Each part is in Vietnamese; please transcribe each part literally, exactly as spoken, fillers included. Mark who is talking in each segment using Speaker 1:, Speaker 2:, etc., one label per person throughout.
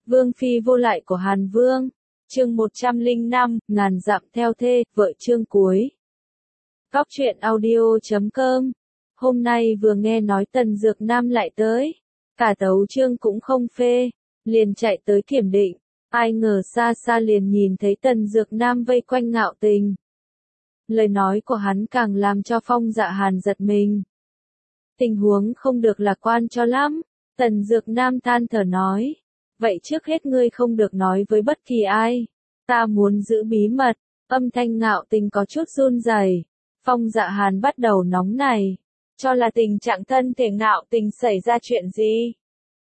Speaker 1: Vương phi vô lại của Hàn Vương. Chương một trăm lẻ năm, ngàn dặm theo thê, vợ chương cuối. Góc truyện audio chấm com. Hôm nay vừa nghe nói Tần Dược Nam lại tới, cả tấu chương cũng không phê, liền chạy tới kiểm định. Ai ngờ xa xa liền nhìn thấy Tần Dược Nam vây quanh Ngạo Tình. Lời nói của hắn càng làm cho Phong Dạ Hàn giật mình. Tình huống không được lạc quan cho lắm. Tần Dược Nam than thở nói. Vậy trước hết ngươi không được nói với bất kỳ ai. Ta muốn giữ bí mật. Âm thanh Ngạo Tình có chút run rẩy. Phong Dạ Hàn bắt đầu nóng này. Cho là tình trạng thân thể Ngạo Tình xảy ra chuyện gì?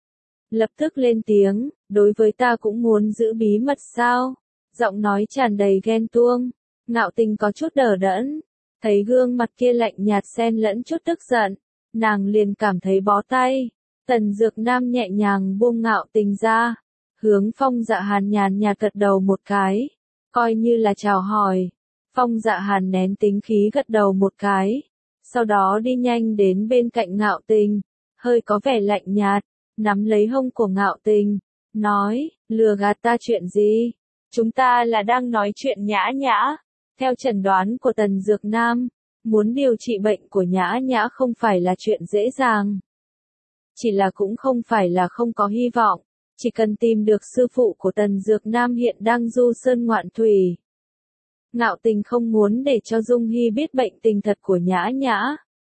Speaker 1: Lập tức lên tiếng, đối với ta cũng muốn giữ bí mật sao? Giọng nói tràn đầy ghen tuông. Ngạo Tình có chút đờ đẫn. Thấy gương mặt kia lạnh nhạt xen lẫn chút tức giận. Nàng liền cảm thấy bó tay. Tần Dược Nam nhẹ nhàng buông Ngạo Tình ra. Hướng Phong Dạ Hàn nhàn nhạt gật đầu một cái. Coi như là chào hỏi. Phong Dạ Hàn nén tính khí gật đầu một cái. Sau đó đi nhanh đến bên cạnh Ngạo Tình. Hơi có vẻ lạnh nhạt. Nắm lấy hông của Ngạo Tình. Nói, lừa gạt ta chuyện gì? Chúng ta là đang nói chuyện Nhã Nhã. Theo chẩn đoán của Tần Dược Nam, muốn điều trị bệnh của Nhã Nhã không phải là chuyện dễ dàng. Chỉ là cũng không phải là không có hy vọng, chỉ cần tìm được sư phụ của Tần Dược Nam hiện đang du sơn ngoạn thủy. Ngạo Tình không muốn để cho Dung Hy biết bệnh tình thật của Nhã Nhã.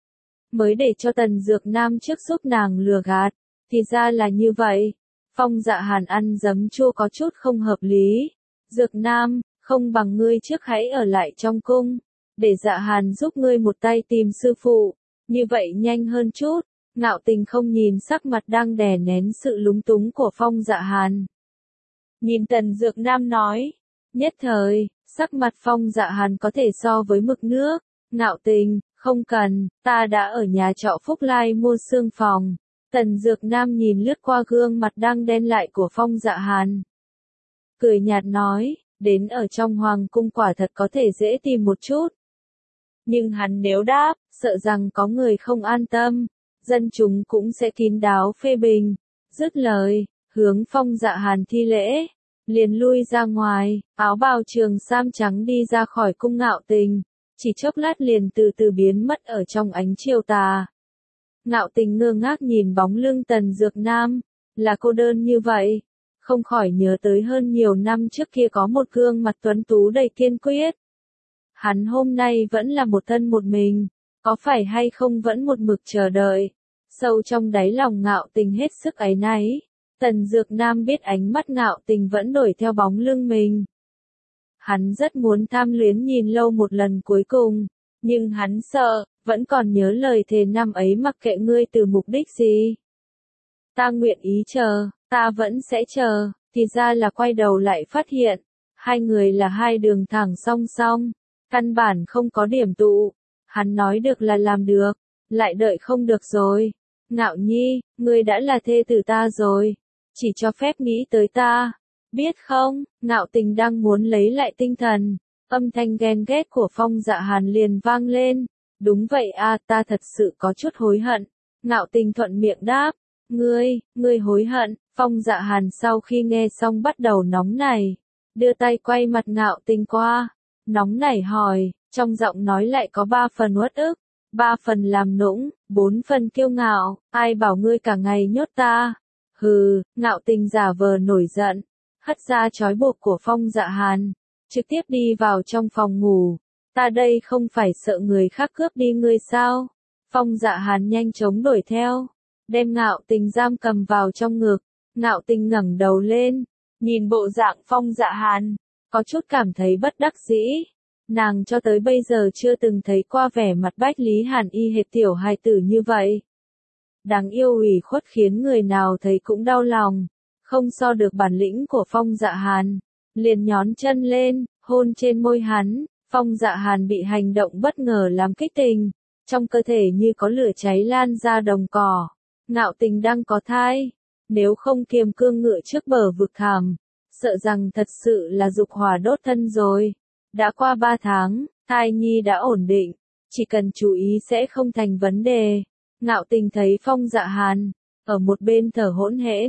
Speaker 1: Mới để cho Tần Dược Nam trước giúp nàng lừa gạt, thì ra là như vậy. Phong Dạ Hàn ăn giấm chua có chút không hợp lý. Dược Nam, không bằng ngươi trước hãy ở lại trong cung, để Dạ Hàn giúp ngươi một tay tìm sư phụ, như vậy nhanh hơn chút. Ngạo Tình không nhìn sắc mặt đang đè nén sự lúng túng của Phong Dạ Hàn. Nhìn Tần Dược Nam nói, nhất thời, sắc mặt Phong Dạ Hàn có thể so với mực nước. Ngạo Tình, không cần, ta đã ở nhà trọ Phúc Lai mua xương phòng. Tần Dược Nam nhìn lướt qua gương mặt đang đen lại của Phong Dạ Hàn. Cười nhạt nói, đến ở trong hoàng cung quả thật có thể dễ tìm một chút. Nhưng hắn nếu đáp, sợ rằng có người không an tâm, dân chúng cũng sẽ kín đáo phê bình. Dứt lời, hướng Phong Dạ Hàn thi lễ, liền lui ra ngoài, áo bào trường sam trắng đi ra khỏi cung Ngạo Tình, chỉ chốc lát liền từ từ biến mất ở trong ánh chiều tà. Ngạo Tình ngơ ngác nhìn bóng lưng Tần Dược Nam, là cô đơn như vậy, không khỏi nhớ tới hơn nhiều năm trước kia có một gương mặt tuấn tú đầy kiên quyết. Hắn hôm nay vẫn là một thân một mình, có phải hay không vẫn một mực chờ đợi. Sâu trong đáy lòng Ngạo Tình hết sức áy náy. Tần Dược Nam biết ánh mắt Ngạo Tình vẫn đuổi theo bóng lưng mình. Hắn rất muốn tham luyến nhìn lâu một lần cuối cùng, nhưng hắn sợ, vẫn còn nhớ lời thề năm ấy mặc kệ ngươi từ mục đích gì. Ta nguyện ý chờ, ta vẫn sẽ chờ, thì ra là quay đầu lại phát hiện, hai người là hai đường thẳng song song, căn bản không có điểm tụ. Hắn nói được là làm được, lại đợi không được rồi. Ngạo Nhi, ngươi đã là thê tử ta rồi, chỉ cho phép nghĩ tới ta, biết không? Ngạo Tình đang muốn lấy lại tinh thần, âm thanh ghen ghét của Phong Dạ Hàn liền vang lên. Đúng vậy a, à, ta thật sự có chút hối hận. Ngạo Tình thuận miệng đáp, ngươi, ngươi hối hận. Phong Dạ Hàn sau khi nghe xong bắt đầu nóng nảy, đưa tay quay mặt Ngạo Tình qua, nóng nảy hỏi, trong giọng nói lại có ba phần uất ức, ba phần làm nũng, bốn phần kiêu ngạo, ai bảo ngươi cả ngày nhốt ta? Hừ. Ngạo Tình giả vờ nổi giận, hất ra trói buộc của Phong Dạ Hàn, trực tiếp đi vào trong phòng ngủ. Ta đây không phải sợ người khác cướp đi ngươi sao? Phong Dạ Hàn nhanh chóng đuổi theo, đem Ngạo Tình giam cầm vào trong ngực. Ngạo Tình ngẩng đầu lên, nhìn bộ dạng Phong Dạ Hàn, có chút cảm thấy bất đắc dĩ. Nàng cho tới bây giờ chưa từng thấy qua vẻ mặt Bách Lý Hàn y hệt tiểu hài tử như vậy. Đáng yêu ủy khuất khiến người nào thấy cũng đau lòng, không so được bản lĩnh của Phong Dạ Hàn. Liền nhón chân lên, hôn trên môi hắn. Phong Dạ Hàn bị hành động bất ngờ làm kích tình, trong cơ thể như có lửa cháy lan ra đồng cỏ. Ngạo Tình đang có thai, nếu không kiềm cương ngựa trước bờ vực thẳm, sợ rằng thật sự là dục hỏa đốt thân rồi. Đã qua ba tháng, thai nhi đã ổn định, chỉ cần chú ý sẽ không thành vấn đề. Ngạo Tình thấy Phong Dạ Hàn ở một bên thở hỗn hển,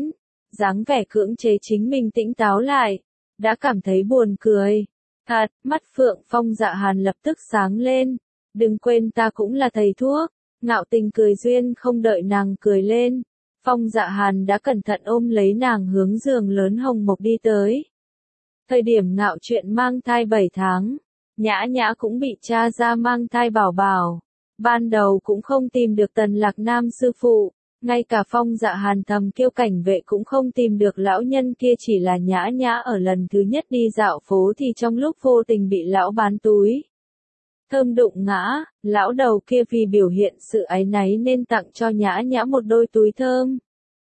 Speaker 1: dáng vẻ cưỡng chế chính mình tỉnh táo lại, đã cảm thấy buồn cười. Thật, mắt Phượng Phong Dạ Hàn lập tức sáng lên, đừng quên ta cũng là thầy thuốc. Ngạo Tình cười duyên không đợi nàng cười lên, Phong Dạ Hàn đã cẩn thận ôm lấy nàng hướng giường lớn hồng mộc đi tới. Thời điểm Ngạo Chuyện mang thai bảy tháng, Nhã Nhã cũng bị tra ra mang thai bảo bảo. Ban đầu cũng không tìm được Tần Lạc Nam sư phụ, ngay cả Phong Dạ Hàn thầm kêu cảnh vệ cũng không tìm được lão nhân kia, chỉ là Nhã Nhã ở lần thứ nhất đi dạo phố thì trong lúc vô tình bị lão bán túi thơm đụng ngã, lão đầu kia vì biểu hiện sự áy náy nên tặng cho Nhã Nhã một đôi túi thơm.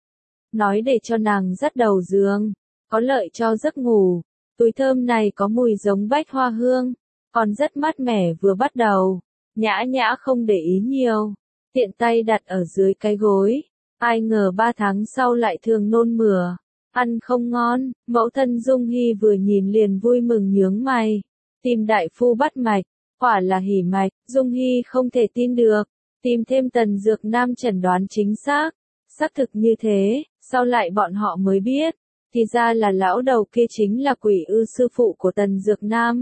Speaker 1: Nói để cho nàng dắt đầu giường, có lợi cho giấc ngủ. Túi thơm này có mùi giống bách hoa hương, còn rất mát mẻ. Vừa bắt đầu, Nhã Nhã không để ý nhiều, tiện tay đặt ở dưới cái gối. Ai ngờ ba tháng sau lại thường nôn mửa, ăn không ngon. Mẫu thân Dung Hy vừa nhìn liền vui mừng nhướng mày, tìm đại phu bắt mạch, quả là hỉ mạch. Dung Hy không thể tin được, tìm thêm Tần Dược Nam chẩn đoán chính xác, xác thực như thế. Sau lại bọn họ mới biết, thì ra là lão đầu kia chính là Quỷ Ư sư phụ của Tần Dược Nam.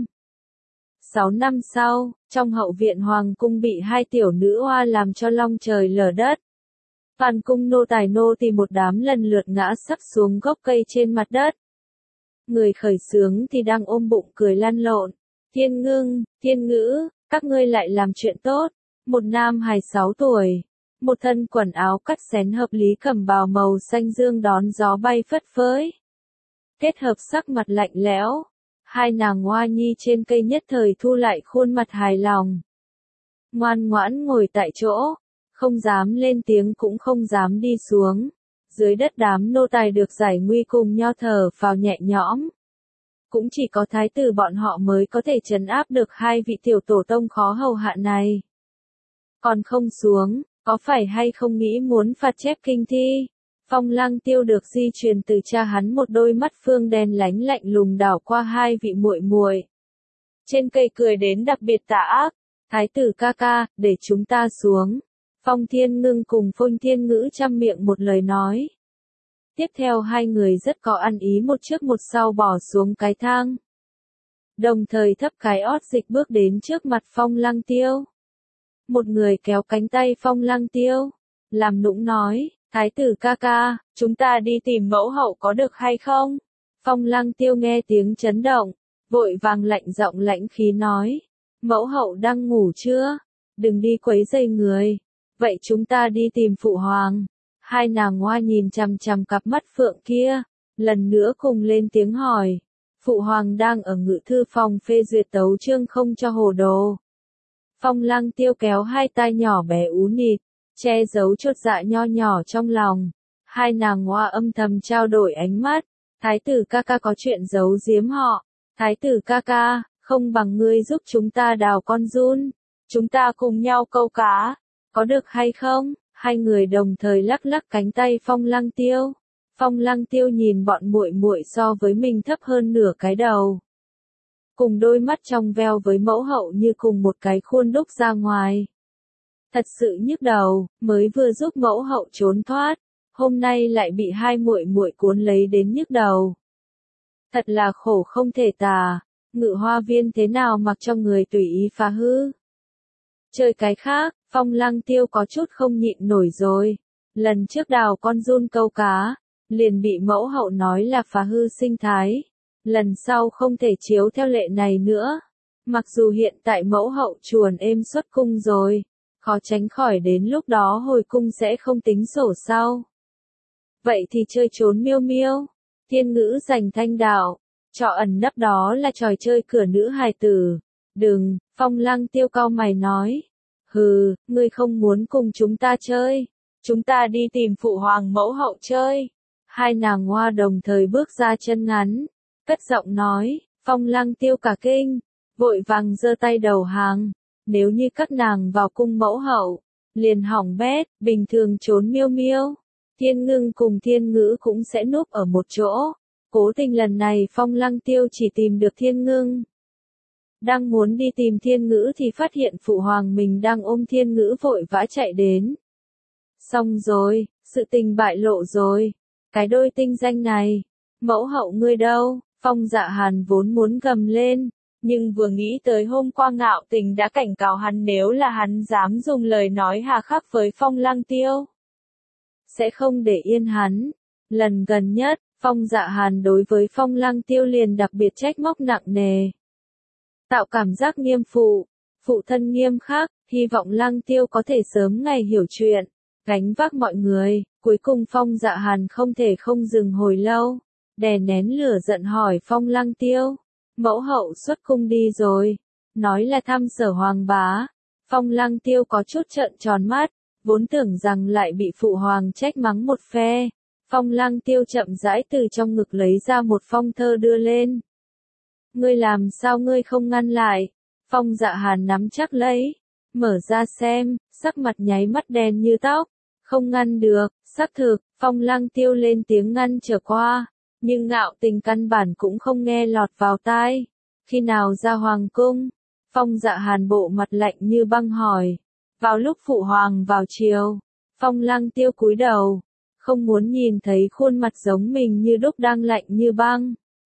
Speaker 1: Sáu năm sau, trong hậu viện hoàng cung bị hai tiểu nữ oa làm cho long trời lở đất. Toàn cung nô tài nô tỳ một đám lần lượt ngã sắp xuống gốc cây trên mặt đất. Người khởi xướng thì đang ôm bụng cười lăn lộn. Thiên Ngưng, Thiên Ngữ, các ngươi lại làm chuyện tốt. Một nam hài sáu tuổi, một thân quần áo cắt xén hợp lý cẩm bào màu xanh dương đón gió bay phất phới. Kết hợp sắc mặt lạnh lẽo, hai nàng Hoa Nhi trên cây nhất thời thu lại khuôn mặt hài lòng. Ngoan ngoãn ngồi tại chỗ, không dám lên tiếng cũng không dám đi xuống. Dưới đất đám nô tài được giải nguy cùng nho thở phào nhẹ nhõm. Cũng chỉ có thái tử bọn họ mới có thể trấn áp được hai vị tiểu tổ tông khó hầu hạ này. Còn không xuống, có phải hay không nghĩ muốn phạt chép kinh thi? Phong Lăng Tiêu được di truyền từ cha hắn, một đôi mắt phương đen lánh lạnh lùng đảo qua hai vị muội muội. Trên cây cười đến đặc biệt tà ác, thái tử ca ca, để chúng ta xuống. Phong Thiên Ngưng cùng Phong Thiên Ngữ chăm miệng một lời nói. Tiếp theo hai người rất có ăn ý, một trước một sau bỏ xuống cái thang. Đồng thời thấp cái ót dịch bước đến trước mặt Phong Lăng Tiêu. Một người kéo cánh tay Phong Lăng Tiêu, làm nũng nói, thái tử ca ca, chúng ta đi tìm mẫu hậu có được hay không? Phong Lăng Tiêu nghe tiếng chấn động, vội vàng lạnh giọng lãnh khí nói, mẫu hậu đang ngủ chưa? Đừng đi quấy rầy người. Vậy chúng ta đi tìm phụ hoàng. Hai nàng Hoa nhìn chằm chằm cặp mắt phượng kia, lần nữa cùng lên tiếng hỏi. Phụ hoàng đang ở ngự thư phòng phê duyệt tấu chương, không cho hồ đồ. Phong Lăng Tiêu kéo hai tai nhỏ bé ú nịt, che giấu chột dạ nho nhỏ trong lòng. Hai nàng Hoa âm thầm trao đổi ánh mắt. Thái tử ca ca có chuyện giấu giếm họ. Thái tử ca ca, không bằng ngươi giúp chúng ta đào con giun. Chúng ta cùng nhau câu cá. Có được hay không? Hai người đồng thời lắc lắc cánh tay Phong Lăng Tiêu. Phong Lăng Tiêu nhìn bọn muội muội so với mình thấp hơn nửa cái đầu. Cùng đôi mắt trong veo với mẫu hậu như cùng một cái khuôn đúc ra ngoài. Thật sự nhức đầu, mới vừa giúp mẫu hậu trốn thoát, hôm nay lại bị hai muội muội cuốn lấy đến nhức đầu. Thật là khổ không thể tả, Ngự Hoa Viên thế nào mặc cho người tùy ý phá hư. Chơi cái khác, Phong Lăng Tiêu có chút không nhịn nổi rồi. Lần trước đào con giun câu cá, liền bị mẫu hậu nói là phá hư sinh thái. Lần sau không thể chiếu theo lệ này nữa. Mặc dù hiện tại mẫu hậu chuồn êm xuất cung rồi, khó tránh khỏi đến lúc đó hồi cung sẽ không tính sổ sau. Vậy thì chơi trốn miêu miêu. Thiên Ngữ giành thanh đạo, trò ẩn nấp đó là trò chơi cửa nữ hài tử. Đừng, Phong Lăng Tiêu cau mày nói. Hừ, ngươi không muốn cùng chúng ta chơi. Chúng ta đi tìm phụ hoàng mẫu hậu chơi. Hai nàng Hoa đồng thời bước ra chân ngắn, cất giọng nói. Phong Lăng Tiêu cả kinh, vội vàng giơ tay đầu hàng. Nếu như các nàng vào cung mẫu hậu, liền hỏng bét. Bình thường trốn miêu miêu, Thiên Ngưng cùng Thiên Ngữ cũng sẽ núp ở một chỗ. Cố tình lần này Phong Lăng Tiêu chỉ tìm được Thiên Ngưng. Đang muốn đi tìm Thiên Ngữ thì phát hiện phụ hoàng mình đang ôm Thiên Ngữ vội vã chạy đến. Xong rồi, sự tình bại lộ rồi. Cái đôi tinh danh này, mẫu hậu ngươi đâu? Phong Dạ Hàn vốn muốn gầm lên, nhưng vừa nghĩ tới hôm qua Ngạo Tình đã cảnh cáo hắn nếu là hắn dám dùng lời nói hà khắc với Phong Lăng Tiêu, sẽ không để yên hắn. Lần gần nhất, Phong Dạ Hàn đối với Phong Lăng Tiêu liền đặc biệt trách móc nặng nề, tạo cảm giác nghiêm phụ, phụ thân nghiêm khắc, hy vọng Lăng Tiêu có thể sớm ngày hiểu chuyện, gánh vác mọi người. Cuối cùng Phong Dạ Hàn không thể không dừng hồi lâu, đè nén lửa giận hỏi Phong Lăng Tiêu, mẫu hậu xuất cung đi rồi, nói là thăm Sở Hoàng bá. Phong Lăng Tiêu có chút trợn tròn mắt, vốn tưởng rằng lại bị phụ hoàng trách mắng một phe. Phong Lăng Tiêu chậm rãi từ trong ngực lấy ra một phong thơ đưa lên. Ngươi làm sao ngươi không ngăn lại? Phong Dạ Hàn nắm chắc lấy, mở ra xem, sắc mặt nháy mắt đen như tóc. Không ngăn được, xác thực, Phong Lăng Tiêu lên tiếng ngăn trở qua, nhưng Ngạo Tình căn bản cũng không nghe lọt vào tai. Khi nào ra hoàng cung? Phong Dạ Hàn bộ mặt lạnh như băng hỏi. Vào lúc phụ hoàng vào chiều. Phong Lăng Tiêu cúi đầu, không muốn nhìn thấy khuôn mặt giống mình như đúc đang lạnh như băng.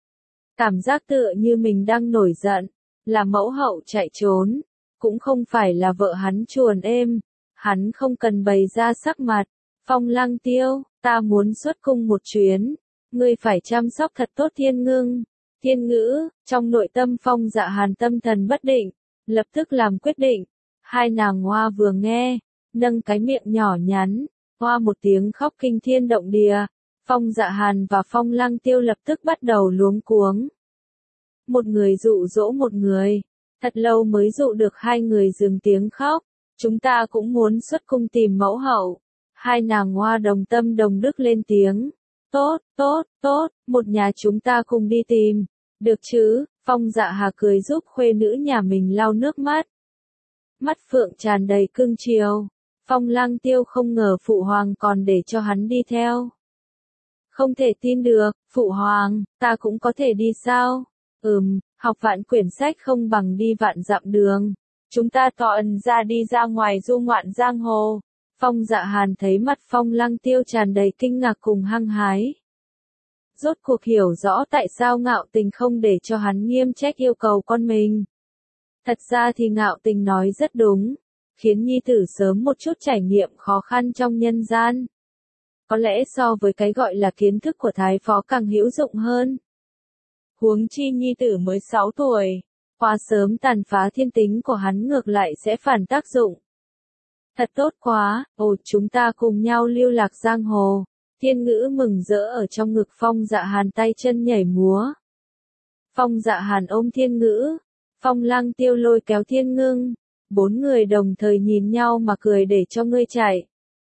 Speaker 1: Cảm giác tựa như mình đang nổi giận, là mẫu hậu chạy trốn, cũng không phải là vợ hắn chuồn êm. Hắn không cần bày ra sắc mặt. Phong Lăng Tiêu, ta muốn xuất cung một chuyến, ngươi phải chăm sóc thật tốt Thiên Ngưng. Thiên Ngữ, trong nội tâm Phong Dạ Hàn tâm thần bất định, lập tức làm quyết định. Hai nàng Hoa vừa nghe, nâng cái miệng nhỏ nhắn, Hoa một tiếng khóc kinh thiên động địa. Phong Dạ Hàn và Phong Lăng Tiêu lập tức bắt đầu luống cuống. Một người dụ dỗ một người, thật lâu mới dụ được hai người dừng tiếng khóc. Chúng ta cũng muốn xuất cung tìm mẫu hậu. Hai nàng Hoa đồng tâm đồng đức lên tiếng. Tốt, tốt, tốt, một nhà chúng ta cùng đi tìm. Được chứ? Phong Dạ Hà cười giúp khuê nữ nhà mình lau nước mắt. Mắt phượng tràn đầy cưng chiều. Phong Lăng Tiêu không ngờ phụ hoàng còn để cho hắn đi theo. Không thể tin được, phụ hoàng, ta cũng có thể đi sao? Ừm, học vạn quyển sách không bằng đi vạn dặm đường. Chúng ta tọa ẩn ra đi ra ngoài du ngoạn giang hồ. Phong Dạ Hàn thấy mặt Phong Lăng Tiêu tràn đầy kinh ngạc cùng hăng hái. Rốt cuộc hiểu rõ tại sao Ngạo Tình không để cho hắn nghiêm trách yêu cầu con mình. Thật ra thì Ngạo Tình nói rất đúng, khiến nhi tử sớm một chút trải nghiệm khó khăn trong nhân gian. Có lẽ so với cái gọi là kiến thức của thái phó càng hữu dụng hơn. Huống chi nhi tử mới sáu tuổi. Quá sớm tàn phá thiên tính của hắn ngược lại sẽ phản tác dụng. Thật tốt quá, ồ chúng ta cùng nhau lưu lạc giang hồ. Thiên Ngữ mừng rỡ ở trong ngực Phong Dạ Hàn tay chân nhảy múa. Phong Dạ Hàn ôm Thiên Ngữ, Phong Lăng Tiêu lôi kéo Thiên Ngưng. Bốn người đồng thời nhìn nhau mà cười để cho ngươi chạy.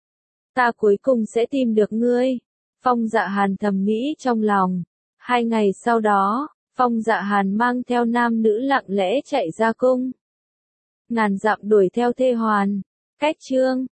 Speaker 1: Ta cuối cùng sẽ tìm được ngươi. Phong Dạ Hàn thầm nghĩ trong lòng. Hai ngày sau đó, Phong Dạ Hàn mang theo nam nữ lặng lẽ chạy ra cung. Ngàn dặm đuổi theo thê hoàn. Cách chương